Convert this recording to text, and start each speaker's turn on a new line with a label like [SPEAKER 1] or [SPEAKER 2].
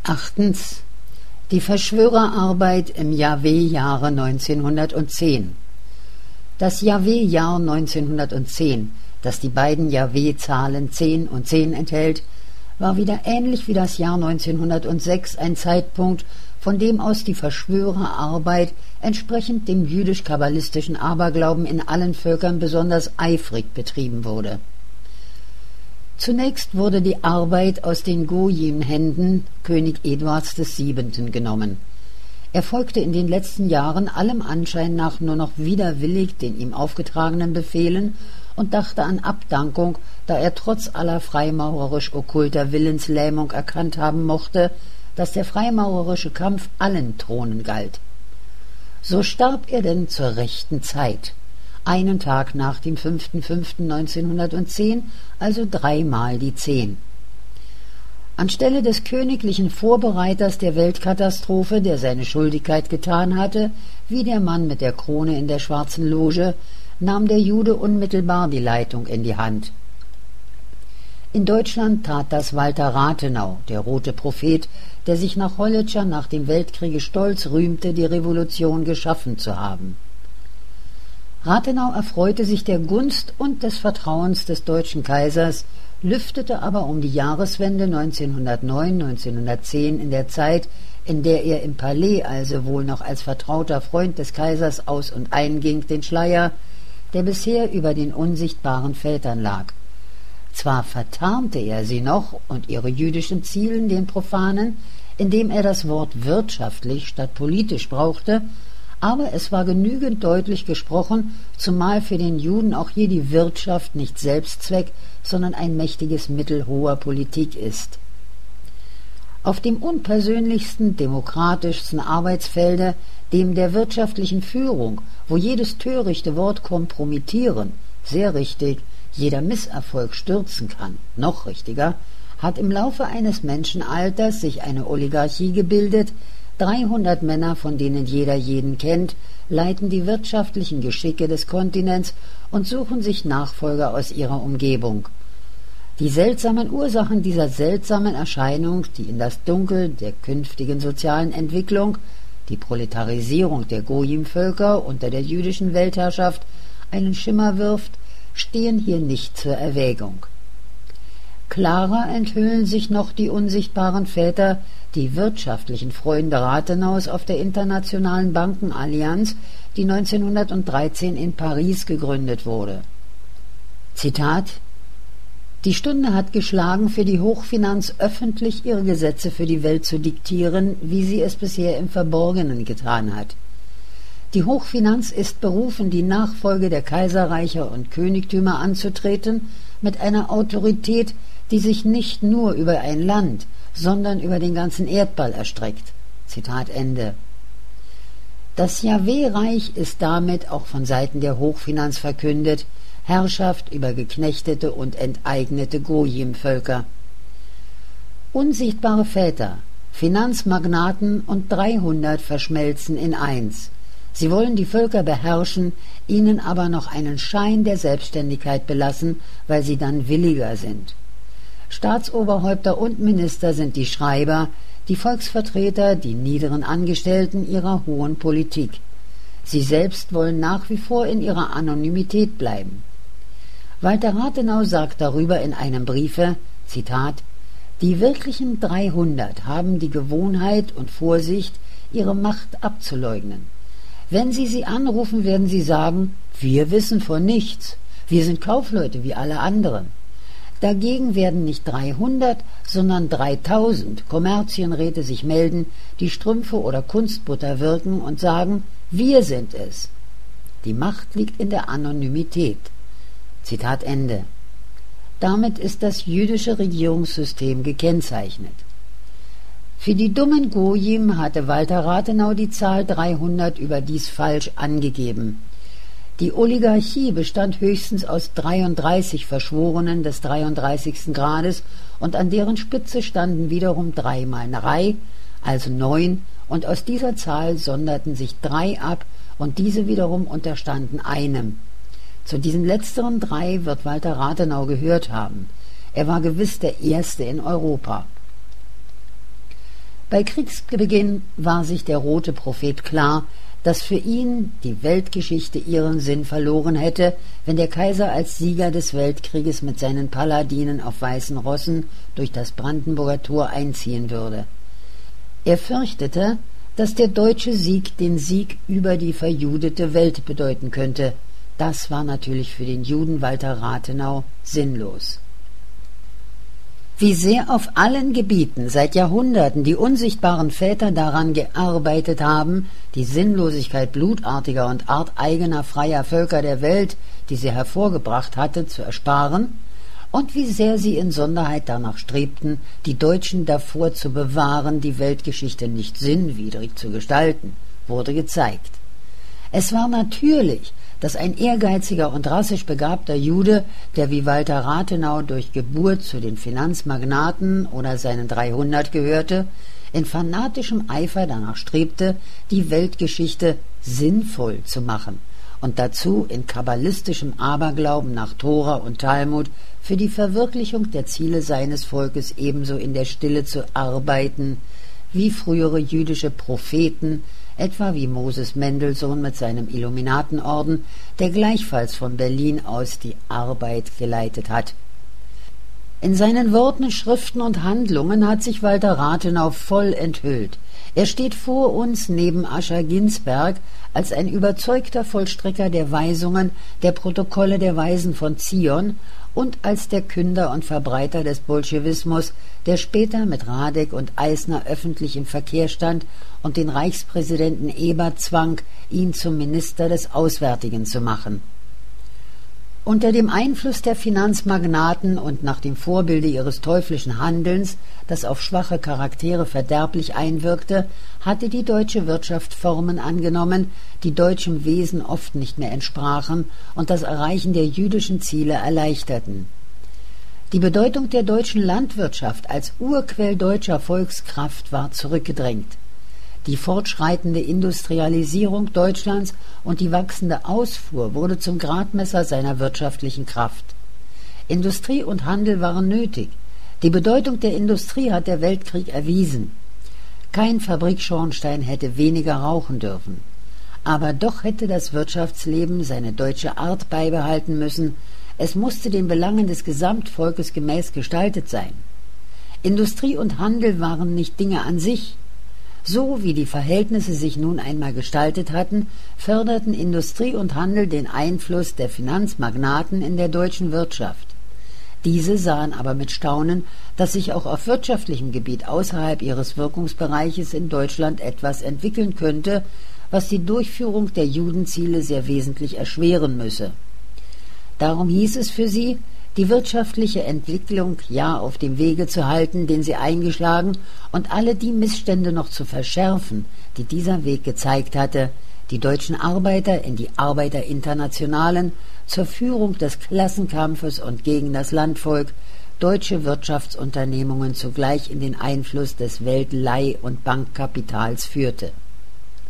[SPEAKER 1] Achtens. Die Verschwörerarbeit im Jahwe-Jahre 1910. Das Jahwe-Jahr 1910, das die beiden Jahwe-Zahlen 10 und 10 enthält, war wieder ähnlich wie das Jahr 1906 ein Zeitpunkt, von dem aus die Verschwörerarbeit entsprechend dem jüdisch-kabbalistischen Aberglauben in allen Völkern besonders eifrig betrieben wurde. Zunächst wurde die Arbeit aus den Gojim-Händen König Eduards VII. Genommen. Er folgte in den letzten Jahren allem Anschein nach nur noch widerwillig den ihm aufgetragenen Befehlen und dachte an Abdankung, da er trotz aller freimaurerisch-okkulter Willenslähmung erkannt haben mochte, dass der freimaurerische Kampf allen Thronen galt. So starb er denn zur rechten Zeit, einen Tag nach dem 5.5.1910, also dreimal die 10. Anstelle des königlichen Vorbereiters der Weltkatastrophe, der seine Schuldigkeit getan hatte, wie der Mann mit der Krone in der schwarzen Loge, nahm der Jude unmittelbar die Leitung in die Hand. In Deutschland tat das Walter Rathenau, der rote Prophet, der sich nach Hollitscher nach dem Weltkriege stolz rühmte, die Revolution geschaffen zu haben. Rathenau erfreute sich der Gunst und des Vertrauens des deutschen Kaisers, lüftete aber um die Jahreswende 1909/1910 in der Zeit, in der er im Palais also wohl noch als vertrauter Freund des Kaisers aus und einging, den Schleier, der bisher über den unsichtbaren Vätern lag. Zwar vertarnte er sie noch und ihre jüdischen Zielen den Profanen, indem er das Wort wirtschaftlich statt politisch brauchte, aber es war genügend deutlich gesprochen, zumal für den Juden auch hier die Wirtschaft nicht Selbstzweck, sondern ein mächtiges Mittel hoher Politik ist. Auf dem unpersönlichsten, demokratischsten Arbeitsfelde, dem der wirtschaftlichen Führung, wo jedes törichte Wort kompromittieren, sehr richtig, jeder Misserfolg stürzen kann, noch richtiger, hat im Laufe eines Menschenalters sich eine Oligarchie gebildet. 300 Männer, von denen jeder jeden kennt, leiten die wirtschaftlichen Geschicke des Kontinents und suchen sich Nachfolger aus ihrer Umgebung. Die seltsamen Ursachen dieser seltsamen Erscheinung, die in das Dunkel der künftigen sozialen Entwicklung, die Proletarisierung der Gojim-Völker unter der jüdischen Weltherrschaft, einen Schimmer wirft, stehen hier nicht zur Erwägung. Klarer enthüllen sich noch die unsichtbaren Väter, die wirtschaftlichen Freunde Rathenaus auf der Internationalen Bankenallianz, die 1913 in Paris gegründet wurde. Zitat: Die Stunde hat geschlagen, für die Hochfinanz öffentlich ihre Gesetze für die Welt zu diktieren, wie sie es bisher im Verborgenen getan hat. Die Hochfinanz ist berufen, die Nachfolge der Kaiserreiche und Königtümer anzutreten, mit einer Autorität, die sich nicht nur über ein Land, sondern über den ganzen Erdball erstreckt. Zitat Ende. Das Jahwe-Reich ist damit auch von Seiten der Hochfinanz verkündet, Herrschaft über geknechtete und enteignete Gojim-Völker. Unsichtbare Väter, Finanzmagnaten und 300 verschmelzen in eins. Sie wollen die Völker beherrschen, ihnen aber noch einen Schein der Selbstständigkeit belassen, weil sie dann williger sind. Staatsoberhäupter und Minister sind die Schreiber, die Volksvertreter, die niederen Angestellten ihrer hohen Politik. Sie selbst wollen nach wie vor in ihrer Anonymität bleiben. Walter Rathenau sagt darüber in einem Briefe, Zitat: Die wirklichen 300 haben die Gewohnheit und Vorsicht, ihre Macht abzuleugnen. Wenn Sie anrufen, werden sie sagen, wir wissen von nichts, wir sind Kaufleute wie alle anderen. Dagegen werden nicht 300, sondern 3000 Kommerzienräte sich melden, die Strümpfe oder Kunstbutter wirken und sagen, wir sind es. Die Macht liegt in der Anonymität. Zitat Ende. Damit ist das jüdische Regierungssystem gekennzeichnet. Für die dummen Gojim hatte Walter Rathenau die Zahl 300 überdies falsch angegeben. Die Oligarchie bestand höchstens aus 33 Verschworenen des 33. Grades und an deren Spitze standen wiederum 3 mal Reihe, also 9, und aus dieser Zahl sonderten sich 3 ab und diese wiederum unterstanden einem. Zu diesen letzteren 3 wird Walter Rathenau gehört haben. Er war gewiss der Erste in Europa. Bei Kriegsbeginn war sich der rote Prophet klar, dass für ihn die Weltgeschichte ihren Sinn verloren hätte, wenn der Kaiser als Sieger des Weltkrieges mit seinen Paladinen auf weißen Rossen durch das Brandenburger Tor einziehen würde. Er fürchtete, dass der deutsche Sieg den Sieg über die verjudete Welt bedeuten könnte. Das war natürlich für den Juden Walter Rathenau sinnlos. Wie sehr auf allen Gebieten seit Jahrhunderten die unsichtbaren Väter daran gearbeitet haben, die Sinnlosigkeit blutartiger und arteigener freier Völker der Welt, die sie hervorgebracht hatte, zu ersparen, und wie sehr sie in Sonderheit danach strebten, die Deutschen davor zu bewahren, die Weltgeschichte nicht sinnwidrig zu gestalten, wurde gezeigt. Es war natürlich, dass ein ehrgeiziger und rassisch begabter Jude, der wie Walter Rathenau durch Geburt zu den Finanzmagnaten oder seinen 300 gehörte, in fanatischem Eifer danach strebte, die Weltgeschichte sinnvoll zu machen und dazu in kabbalistischem Aberglauben nach Tora und Talmud für die Verwirklichung der Ziele seines Volkes ebenso in der Stille zu arbeiten, wie frühere jüdische Propheten, etwa wie Moses Mendelssohn mit seinem Illuminatenorden, der gleichfalls von Berlin aus die Arbeit geleitet hat. In seinen Worten, Schriften und Handlungen hat sich Walter Rathenau voll enthüllt. Er steht vor uns neben Ascher Ginsberg als ein überzeugter Vollstrecker der Weisungen, der Protokolle der Weisen von Zion und als der Künder und Verbreiter des Bolschewismus, der später mit Radek und Eisner öffentlich im Verkehr stand und den Reichspräsidenten Ebert zwang, ihn zum Minister des Auswärtigen zu machen. Unter dem Einfluss der Finanzmagnaten und nach dem Vorbilde ihres teuflischen Handelns, das auf schwache Charaktere verderblich einwirkte, hatte die deutsche Wirtschaft Formen angenommen, die deutschem Wesen oft nicht mehr entsprachen und das Erreichen der jüdischen Ziele erleichterten. Die Bedeutung der deutschen Landwirtschaft als Urquell deutscher Volkskraft war zurückgedrängt. Die fortschreitende Industrialisierung Deutschlands und die wachsende Ausfuhr wurde zum Gradmesser seiner wirtschaftlichen Kraft. Industrie und Handel waren nötig. Die Bedeutung der Industrie hat der Weltkrieg erwiesen. Kein Fabrikschornstein hätte weniger rauchen dürfen. Aber doch hätte das Wirtschaftsleben seine deutsche Art beibehalten müssen. Es musste den Belangen des Gesamtvolkes gemäß gestaltet sein. Industrie und Handel waren nicht Dinge an sich. So wie die Verhältnisse sich nun einmal gestaltet hatten, förderten Industrie und Handel den Einfluss der Finanzmagnaten in der deutschen Wirtschaft. Diese sahen aber mit Staunen, dass sich auch auf wirtschaftlichem Gebiet außerhalb ihres Wirkungsbereiches in Deutschland etwas entwickeln könnte, was die Durchführung der Judenziele sehr wesentlich erschweren müsse. Darum hieß es für sie, die wirtschaftliche Entwicklung ja auf dem Wege zu halten, den sie eingeschlagen, und alle die Missstände noch zu verschärfen, die dieser Weg gezeigt hatte, die deutschen Arbeiter in die Arbeiterinternationalen, zur Führung des Klassenkampfes und gegen das Landvolk, deutsche Wirtschaftsunternehmungen zugleich in den Einfluss des Weltleih- und Bankkapitals führte.